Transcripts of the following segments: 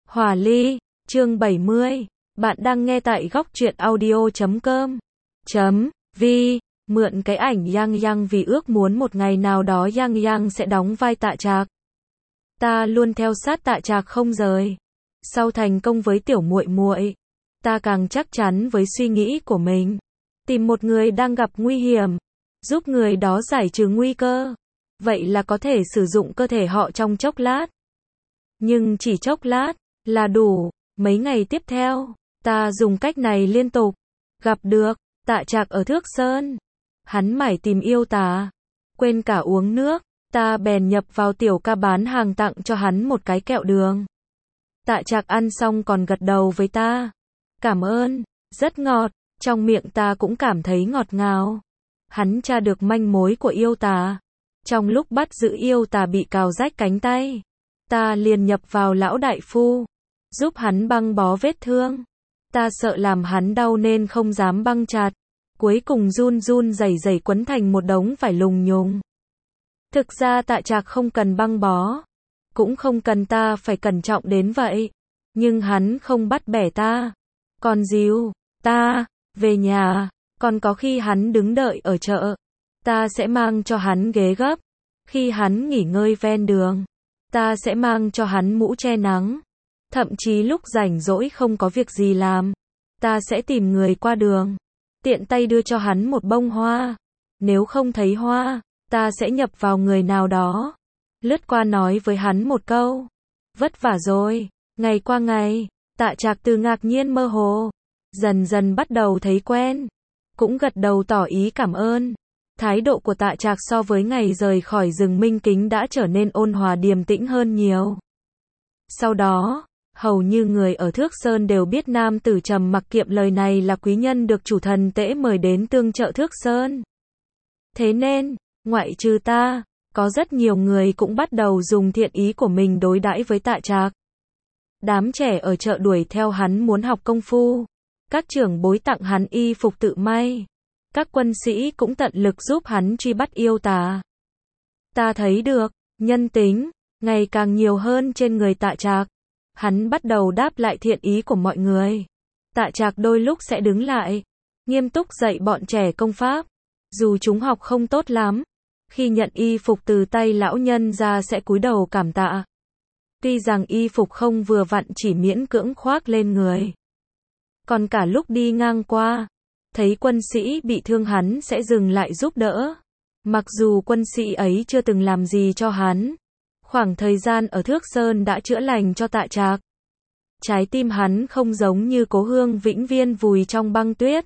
Hòa ly, chương 70. Bạn đang nghe tại góc truyện audio.com. Vi, mượn cái ảnh Yang Yang vì ước muốn một ngày nào đó Yang Yang sẽ đóng vai Tạ Trạc. Ta luôn theo sát Tạ Trạc không rời. Sau thành công với tiểu muội muội, ta càng chắc chắn với suy nghĩ của mình. Tìm một người đang gặp nguy hiểm, giúp người đó giải trừ nguy cơ. Vậy là có thể sử dụng cơ thể họ trong chốc lát. Nhưng chỉ chốc lát là đủ. Mấy ngày tiếp theo, ta dùng cách này liên tục. Gặp được Tạ Trạc ở Thước Sơn. Hắn mải tìm yêu ta. Quên cả uống nước, ta bèn nhập vào tiểu ca bán hàng tặng cho hắn một cái kẹo đường. Tạ Trạc ăn xong còn gật đầu với ta. Cảm ơn, rất ngọt, trong miệng ta cũng cảm thấy ngọt ngào. Hắn tra được manh mối của yêu tà. Trong lúc bắt giữ yêu tà bị cào rách cánh tay, ta liền nhập vào lão đại phu, giúp hắn băng bó vết thương. Ta sợ làm hắn đau nên không dám băng chặt. Cuối cùng run run rẩy rẩy quấn thành một đống vải lùng nhùng. Thực ra Tạ Trạc không cần băng bó, cũng không cần ta phải cẩn trọng đến vậy. Nhưng hắn không bắt bẻ ta, còn dìu ta về nhà. Còn có khi hắn đứng đợi ở chợ, ta sẽ mang cho hắn ghế gấp. Khi hắn nghỉ ngơi ven đường, ta sẽ mang cho hắn mũ che nắng. Thậm chí lúc rảnh rỗi không có việc gì làm, ta sẽ tìm người qua đường, tiện tay đưa cho hắn một bông hoa. Nếu không thấy hoa, ta sẽ nhập vào người nào đó, lướt qua nói với hắn một câu, vất vả rồi. Ngày qua ngày, Tạ Trạc từ ngạc nhiên mơ hồ, dần dần bắt đầu thấy quen, cũng gật đầu tỏ ý cảm ơn. Thái độ của Tạ Trạc so với ngày rời khỏi rừng Minh Kính đã trở nên ôn hòa điềm tĩnh hơn nhiều. Sau đó, hầu như người ở Thước Sơn đều biết nam tử trầm mặc kiệm lời này là quý nhân được chủ thần Tễ mời đến tương trợ Thước Sơn. Thế nên, ngoại trừ ta, có rất nhiều người cũng bắt đầu dùng thiện ý của mình đối đãi với Tạ Trạc. Đám trẻ ở chợ đuổi theo hắn muốn học công phu. Các trưởng bối tặng hắn y phục tự may. Các quân sĩ cũng tận lực giúp hắn truy bắt yêu tà. Ta thấy được, nhân tính ngày càng nhiều hơn trên người Tạ Trạc. Hắn bắt đầu đáp lại thiện ý của mọi người. Tạ Trạc đôi lúc sẽ đứng lại, nghiêm túc dạy bọn trẻ công pháp. Dù chúng học không tốt lắm, khi nhận y phục từ tay lão nhân ra sẽ cúi đầu cảm tạ. Tuy rằng y phục không vừa vặn chỉ miễn cưỡng khoác lên người. Còn cả lúc đi ngang qua, thấy quân sĩ bị thương hắn sẽ dừng lại giúp đỡ. Mặc dù quân sĩ ấy chưa từng làm gì cho hắn, khoảng thời gian ở Thước Sơn đã chữa lành cho Tạ Trạc. Trái tim hắn không giống như Cố Hương vĩnh viên vùi trong băng tuyết.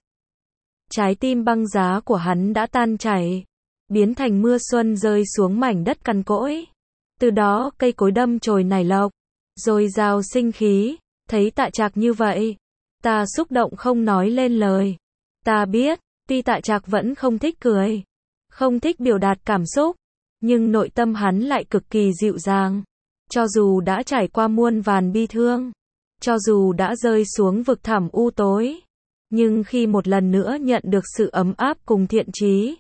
Trái tim băng giá của hắn đã tan chảy, biến thành mưa xuân rơi xuống mảnh đất cằn cỗi. Từ đó cây cối đâm chồi nảy lộc, rồi rào sinh khí. Thấy Tạ Trạc như vậy, ta xúc động không nói lên lời. Ta biết, tuy Tạ Trạc vẫn không thích cười, không thích biểu đạt cảm xúc, nhưng nội tâm hắn lại cực kỳ dịu dàng. Cho dù đã trải qua muôn vàn bi thương, cho dù đã rơi xuống vực thẳm u tối, nhưng khi một lần nữa nhận được sự ấm áp cùng thiện chí,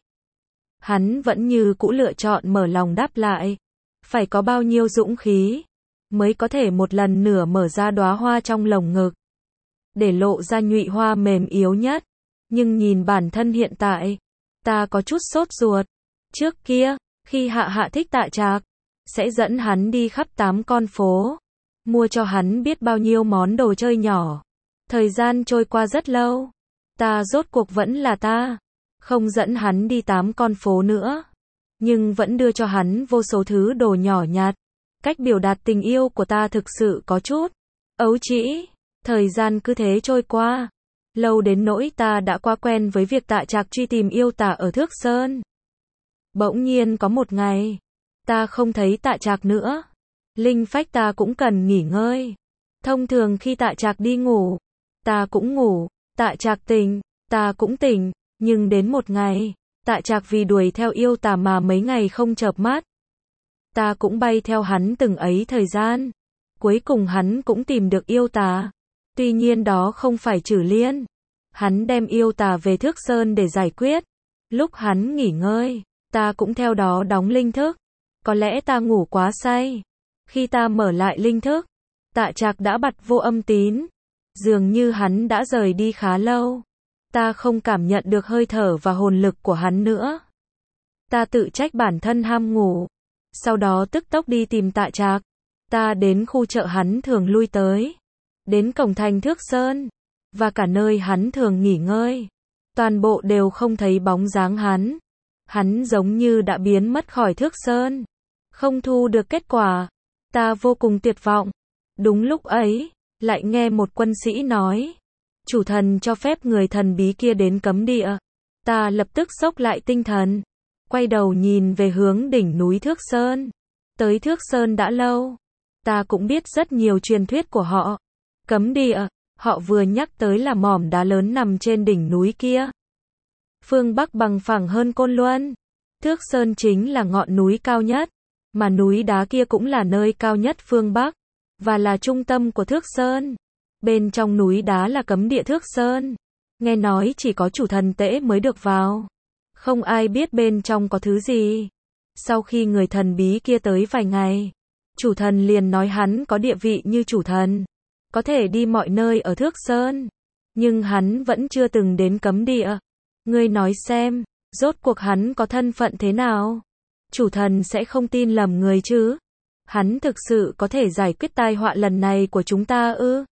hắn vẫn như cũ lựa chọn mở lòng đáp lại. Phải có bao nhiêu dũng khí mới có thể một lần nữa mở ra đóa hoa trong lồng ngực, để lộ ra nhụy hoa mềm yếu nhất. Nhưng nhìn bản thân hiện tại, ta có chút sốt ruột. Trước kia, khi Hạ thích Tạ Trạc, sẽ dẫn hắn đi khắp 8 con phố, mua cho hắn biết bao nhiêu món đồ chơi nhỏ. Thời gian trôi qua rất lâu, ta rốt cuộc vẫn là ta, không dẫn hắn đi 8 con phố nữa, nhưng vẫn đưa cho hắn vô số thứ đồ nhỏ nhặt. Cách biểu đạt tình yêu của ta thực sự có chút ấu trĩ. Thời gian cứ thế trôi qua, lâu đến nỗi ta đã quá quen với việc Tạ Trạc truy tìm yêu tà ở Thước Sơn. Bỗng nhiên có một ngày, ta không thấy Tạ Trạc nữa. Linh phách ta cũng cần nghỉ ngơi. Thông thường khi Tạ Trạc đi ngủ, ta cũng ngủ. Tạ Trạc tỉnh, ta cũng tỉnh. Nhưng đến một ngày, Tạ Trạc vì đuổi theo yêu tà mà mấy ngày không chợp mắt. Ta cũng bay theo hắn từng ấy thời gian. Cuối cùng hắn cũng tìm được yêu tà. Tuy nhiên đó không phải Trử Liên. Hắn đem yêu tà về Thước Sơn để giải quyết. Lúc hắn nghỉ ngơi, ta cũng theo đó đóng linh thức. Có lẽ ta ngủ quá say. Khi ta mở lại linh thức, Tạ Trạc đã bật vô âm tín. Dường như hắn đã rời đi khá lâu. Ta không cảm nhận được hơi thở và hồn lực của hắn nữa. Ta tự trách bản thân ham ngủ. Sau đó tức tốc đi tìm Tạ Trạc. Ta đến khu chợ hắn thường lui tới. Đến cổng thành Thước Sơn. Và cả nơi hắn thường nghỉ ngơi. Toàn bộ đều không thấy bóng dáng hắn. Hắn giống như đã biến mất khỏi Thước Sơn. Không thu được kết quả. Ta vô cùng tuyệt vọng. Đúng lúc ấy, lại nghe một quân sĩ nói. Chủ thần cho phép người thần bí kia đến cấm địa. Ta lập tức xốc lại tinh thần. Quay đầu nhìn về hướng đỉnh núi Thước Sơn. Tới Thước Sơn đã lâu. Ta cũng biết rất nhiều truyền thuyết của họ. Cấm địa, họ vừa nhắc tới là mỏm đá lớn nằm trên đỉnh núi kia. Phương Bắc bằng phẳng hơn Côn Luân. Thước Sơn chính là ngọn núi cao nhất. Mà núi đá kia cũng là nơi cao nhất phương Bắc. Và là trung tâm của Thước Sơn. Bên trong núi đá là cấm địa Thước Sơn. Nghe nói chỉ có chủ thần Tễ mới được vào. Không ai biết bên trong có thứ gì. Sau khi người thần bí kia tới vài ngày, chủ thần liền nói hắn có địa vị như chủ thần. Có thể đi mọi nơi ở Thước Sơn. Nhưng hắn vẫn chưa từng đến cấm địa. Ngươi nói xem, rốt cuộc hắn có thân phận thế nào? Chủ thần sẽ không tin lầm người chứ? Hắn thực sự có thể giải quyết tai họa lần này của chúng ta ư?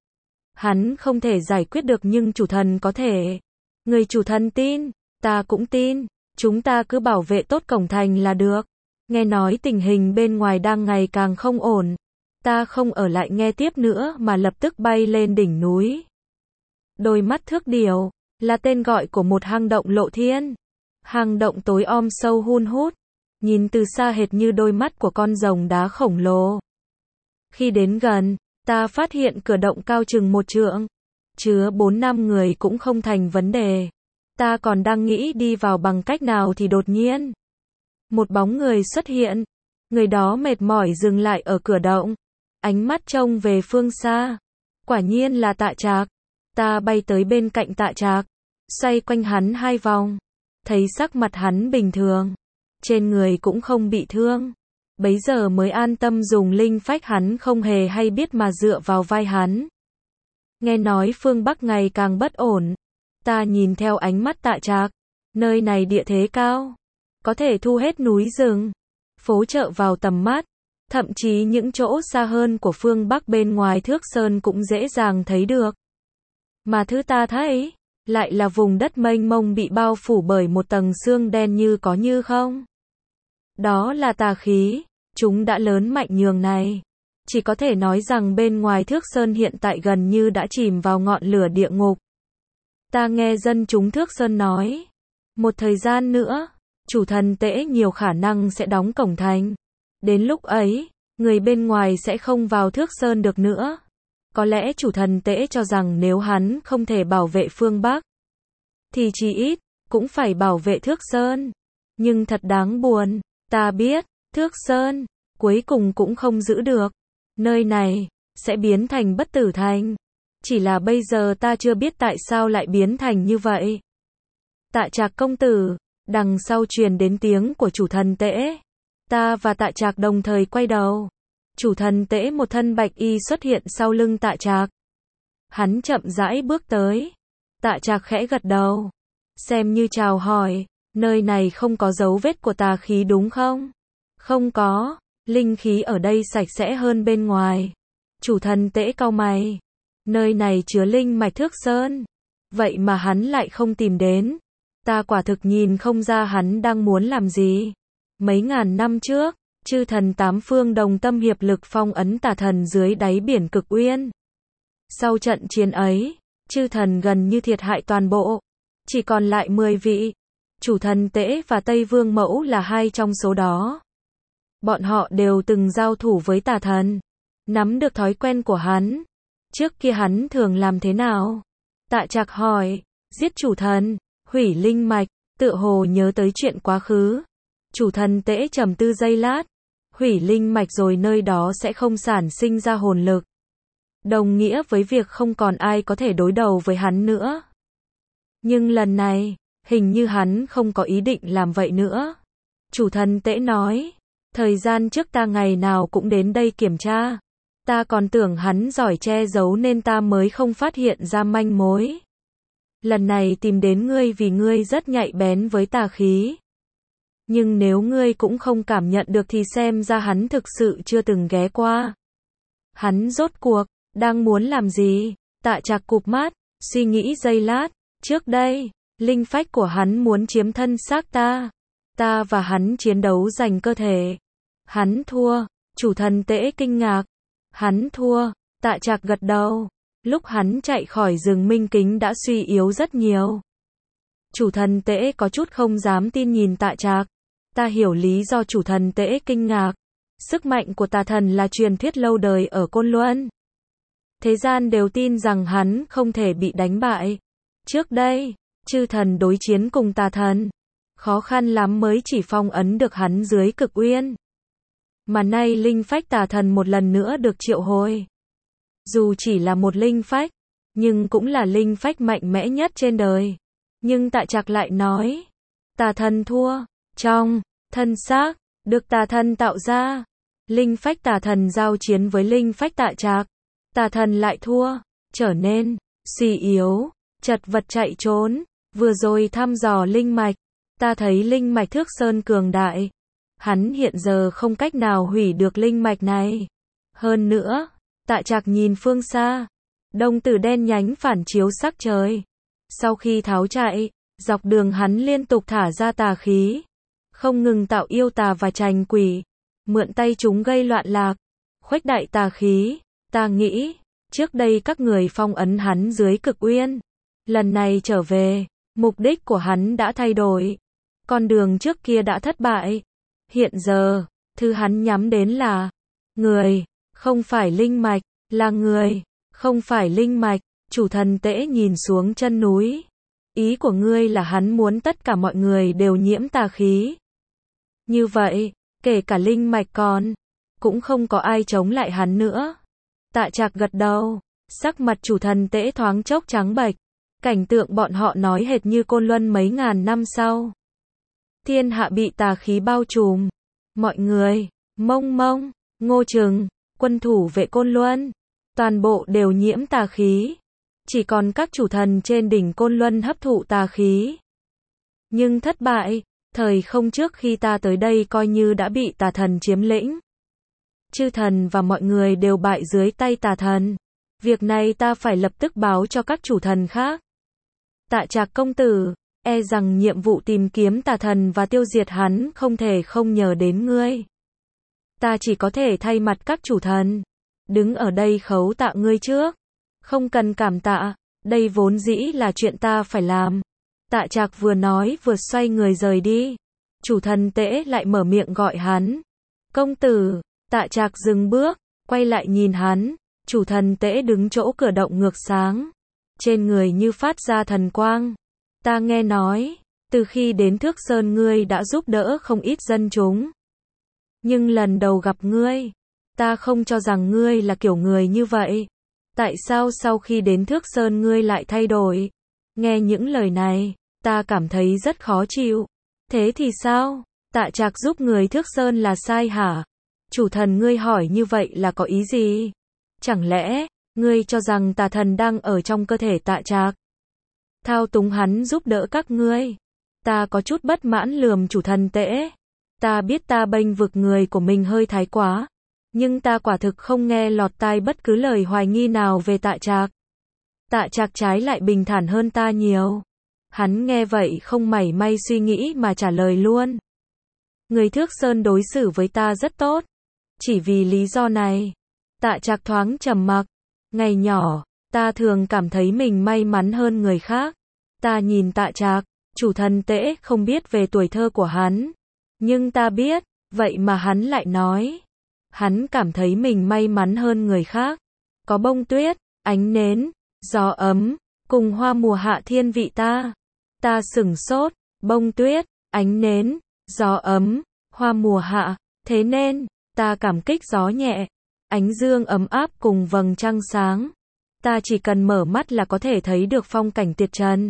Hắn không thể giải quyết được nhưng chủ thần có thể. Người chủ thần tin, ta cũng tin. Chúng ta cứ bảo vệ tốt cổng thành là được. Nghe nói tình hình bên ngoài đang ngày càng không ổn. Ta không ở lại nghe tiếp nữa mà lập tức bay lên đỉnh núi. Đôi mắt thước điểu là tên gọi của một hang động lộ thiên. Hang động tối om sâu hun hút. Nhìn từ xa hệt như đôi mắt của con rồng đá khổng lồ. Khi đến gần, ta phát hiện cửa động cao chừng 1 trượng. Chứa 4-5 người cũng không thành vấn đề. Ta còn đang nghĩ đi vào bằng cách nào thì đột nhiên. Một bóng người xuất hiện. Người đó mệt mỏi dừng lại ở cửa động. Ánh mắt trông về phương xa. Quả nhiên là Tạ Trạc. Ta bay tới bên cạnh Tạ Trạc. Xoay quanh hắn 2 vòng. Thấy sắc mặt hắn bình thường. Trên người cũng không bị thương. Bấy giờ mới an tâm dùng linh phách hắn không hề hay biết mà dựa vào vai hắn. Nghe nói phương Bắc ngày càng bất ổn. Ta nhìn theo ánh mắt Tạ Trạc. Nơi này địa thế cao. Có thể thu hết núi rừng. Phố chợ vào tầm mắt. Thậm chí những chỗ xa hơn của phương Bắc bên ngoài Thước Sơn cũng dễ dàng thấy được. Mà thứ ta thấy, lại là vùng đất mênh mông bị bao phủ bởi một tầng sương đen như có như không. Đó là tà khí, chúng đã lớn mạnh nhường này. Chỉ có thể nói rằng bên ngoài Thước Sơn hiện tại gần như đã chìm vào ngọn lửa địa ngục. Ta nghe dân chúng Thước Sơn nói, một thời gian nữa, chủ thần Tễ nhiều khả năng sẽ đóng cổng thành. Đến lúc ấy, người bên ngoài sẽ không vào Thước Sơn được nữa. Có lẽ chủ thần Tễ cho rằng nếu hắn không thể bảo vệ phương Bắc, thì chí ít, cũng phải bảo vệ Thước Sơn. Nhưng thật đáng buồn, ta biết, Thước Sơn, cuối cùng cũng không giữ được. Nơi này, sẽ biến thành bất tử thành. Chỉ là bây giờ ta chưa biết tại sao lại biến thành như vậy. Tạ Trạc công tử, đằng sau truyền đến tiếng của chủ thần Tễ. Ta và Tạ Trạc đồng thời quay đầu. Chủ thần Tễ một thân bạch y xuất hiện sau lưng Tạ Trạc. Hắn chậm rãi bước tới. Tạ Trạc khẽ gật đầu. Xem như chào hỏi, nơi này không có dấu vết của tà khí đúng không? Không có, linh khí ở đây sạch sẽ hơn bên ngoài. Chủ thần Tễ cau mày. Nơi này chứa linh mạch Thước Sơn. Vậy mà hắn lại không tìm đến. Ta quả thực nhìn không ra hắn đang muốn làm gì. Mấy ngàn năm trước, chư thần 8 phương đồng tâm hiệp lực phong ấn tà thần dưới đáy biển Cực Uyên. Sau trận chiến ấy, chư thần gần như thiệt hại toàn bộ. Chỉ còn lại 10 vị. Chủ thần Tễ và Tây Vương Mẫu là 2 trong số đó. Bọn họ đều từng giao thủ với tà thần. Nắm được thói quen của hắn. Trước kia hắn thường làm thế nào? Tạ Trạc hỏi. Giết chủ thần, hủy linh mạch, tựa hồ nhớ tới chuyện quá khứ. Chủ thần Tễ trầm tư giây lát. Hủy linh mạch rồi nơi đó sẽ không sản sinh ra hồn lực. Đồng nghĩa với việc không còn ai có thể đối đầu với hắn nữa. Nhưng lần này, hình như hắn không có ý định làm vậy nữa. Chủ thần Tễ nói. Thời gian trước ta ngày nào cũng đến đây kiểm tra. Ta còn tưởng hắn giỏi che giấu nên ta mới không phát hiện ra manh mối. Lần này tìm đến ngươi vì ngươi rất nhạy bén với tà khí. Nhưng nếu ngươi cũng không cảm nhận được thì xem ra hắn thực sự chưa từng ghé qua. Hắn rốt cuộc đang muốn làm gì? Tạ Trạc cụp mắt, suy nghĩ giây lát. Trước đây, linh phách của hắn muốn chiếm thân xác ta. Ta và hắn chiến đấu giành cơ thể. Hắn thua. Chủ thần Tễ kinh ngạc. Hắn thua. Tạ Trạc gật đầu. Lúc hắn chạy khỏi rừng minh kính đã suy yếu rất nhiều. Chủ thần Tễ có chút không dám tin nhìn Tạ Trạc. Ta hiểu lý do chủ thần Tễ kinh ngạc. Sức mạnh của tà thần là truyền thuyết lâu đời ở Côn Luân. Thế gian đều tin rằng hắn không thể bị đánh bại. Trước đây, chư thần đối chiến cùng tà thần. Khó khăn lắm mới chỉ phong ấn được hắn dưới cực uyên. Mà nay linh phách tà thần một lần nữa được triệu hồi. Dù chỉ là một linh phách, nhưng cũng là linh phách mạnh mẽ nhất trên đời. Nhưng Tạ Trạc lại nói, tà thần thua, trong thân xác, được tà thần tạo ra. Linh phách tà thần giao chiến với linh phách Tạ Trạc. Tà thần lại thua, trở nên suy yếu, chật vật chạy trốn. Vừa rồi thăm dò linh mạch, ta thấy linh mạch Thước Sơn cường đại. Hắn hiện giờ không cách nào hủy được linh mạch này. Hơn nữa, Tạ Trạc nhìn phương xa, đồng tử đen nhánh phản chiếu sắc trời. Sau khi tháo chạy, dọc đường hắn liên tục thả ra tà khí, không ngừng tạo yêu tà và trành quỷ, mượn tay chúng gây loạn lạc, khuếch đại tà khí. Ta nghĩ, trước đây các người phong ấn hắn dưới cực uyên. Lần này trở về, mục đích của hắn đã thay đổi. Con đường trước kia đã thất bại. Hiện giờ, thứ hắn nhắm đến là người, không phải linh mạch, là người, không phải linh mạch. Chủ thần Tễ nhìn xuống chân núi. Ý của ngươi là hắn muốn tất cả mọi người đều nhiễm tà khí. Như vậy, kể cả linh mạch cũng không có ai chống lại hắn nữa. Tạ Trạc gật đầu, sắc mặt chủ thần Tễ thoáng chốc trắng bệch. Cảnh tượng bọn họ nói hệt như Côn Luân mấy ngàn năm sau. Thiên hạ bị tà khí bao trùm. Mọi người, Mông Mông, Ngô Trừng, quân thủ vệ Côn Luân, toàn bộ đều nhiễm tà khí. Chỉ còn các chủ thần trên đỉnh Côn Luân hấp thụ tà khí. Nhưng thất bại, thời không trước khi ta tới đây coi như đã bị tà thần chiếm lĩnh. Chư thần và mọi người đều bại dưới tay tà thần. Việc này ta phải lập tức báo cho các chủ thần khác. Tạ Trạc công tử, e rằng nhiệm vụ tìm kiếm tà thần và tiêu diệt hắn không thể không nhờ đến ngươi. Ta chỉ có thể thay mặt các chủ thần, đứng ở đây khấu tạ ngươi trước. Không cần cảm tạ, đây vốn dĩ là chuyện ta phải làm. Tạ Trạc vừa nói vừa xoay người rời đi. Chủ thần Tễ lại mở miệng gọi hắn. Công tử. Tạ Trạc dừng bước, quay lại nhìn hắn. Chủ thần Tễ đứng chỗ cửa động ngược sáng. Trên người như phát ra thần quang. Ta nghe nói, từ khi đến Thước Sơn ngươi đã giúp đỡ không ít dân chúng. Nhưng lần đầu gặp ngươi, ta không cho rằng ngươi là kiểu người như vậy. Tại sao sau khi đến Thước Sơn ngươi lại thay đổi? Nghe những lời này, ta cảm thấy rất khó chịu. Thế thì sao? Tạ Trạc giúp người Thước Sơn là sai hả? Chủ thần ngươi hỏi như vậy là có ý gì? Chẳng lẽ, ngươi cho rằng tà thần đang ở trong cơ thể Tạ Trạc? Thao túng hắn giúp đỡ các ngươi. Ta có chút bất mãn lườm chủ thần Tễ. Ta biết ta bênh vực người của mình hơi thái quá. Nhưng ta quả thực không nghe lọt tai bất cứ lời hoài nghi nào về Tạ Trạc. Tạ Trạc trái lại bình thản hơn ta nhiều. Hắn nghe vậy không mảy may suy nghĩ mà trả lời luôn. Người Thước Sơn đối xử với ta rất tốt. Chỉ vì lý do này. Tạ Trạc thoáng trầm mặc. Ngày nhỏ, ta thường cảm thấy mình may mắn hơn người khác. Ta nhìn Tạ Trạc, chủ thần Tễ không biết về tuổi thơ của hắn. Nhưng ta biết, vậy mà hắn lại nói. Hắn cảm thấy mình may mắn hơn người khác. Có bông tuyết, ánh nến, gió ấm, cùng hoa mùa hạ thiên vị ta. Ta sửng sốt, bông tuyết, ánh nến, gió ấm, hoa mùa hạ. Thế nên, ta cảm kích gió nhẹ, ánh dương ấm áp cùng vầng trăng sáng. Ta chỉ cần mở mắt là có thể thấy được phong cảnh tuyệt trần.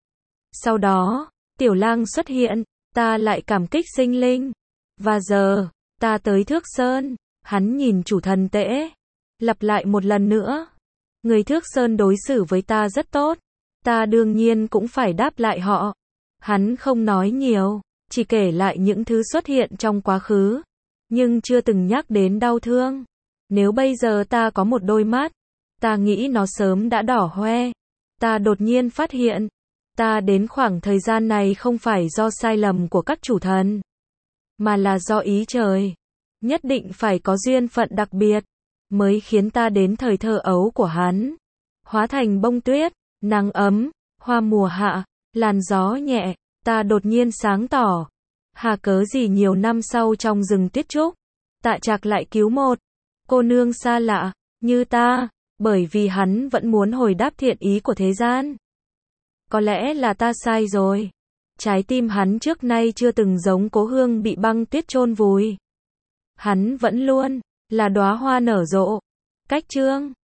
Sau đó, Tiểu Lang xuất hiện, ta lại cảm kích sinh linh. Và giờ, ta tới Thước Sơn. Hắn nhìn chủ thần Tễ. lặp lại một lần nữa. Người Thước Sơn đối xử với ta rất tốt, ta đương nhiên cũng phải đáp lại họ. Hắn không nói nhiều, chỉ kể lại những thứ xuất hiện trong quá khứ, nhưng chưa từng nhắc đến đau thương. Nếu bây giờ ta có một đôi mắt, ta nghĩ nó sớm đã đỏ hoe. Ta đột nhiên phát hiện, ta đến khoảng thời gian này không phải do sai lầm của các chủ thần, mà là do ý trời. Nhất định phải có duyên phận đặc biệt, mới khiến ta đến thời thơ ấu của hắn, hóa thành bông tuyết, nắng ấm, hoa mùa hạ, làn gió nhẹ. Ta đột nhiên sáng tỏ, hà cớ gì nhiều năm sau trong rừng tuyết trúc, Tạ Trạc lại cứu một cô nương xa lạ như ta, bởi vì hắn vẫn muốn hồi đáp thiện ý của thế gian. Có lẽ là ta sai rồi. Trái tim hắn trước nay chưa từng giống cố hương bị băng tuyết chôn vùi. Hắn vẫn luôn là đóa hoa nở rộ. Cách chương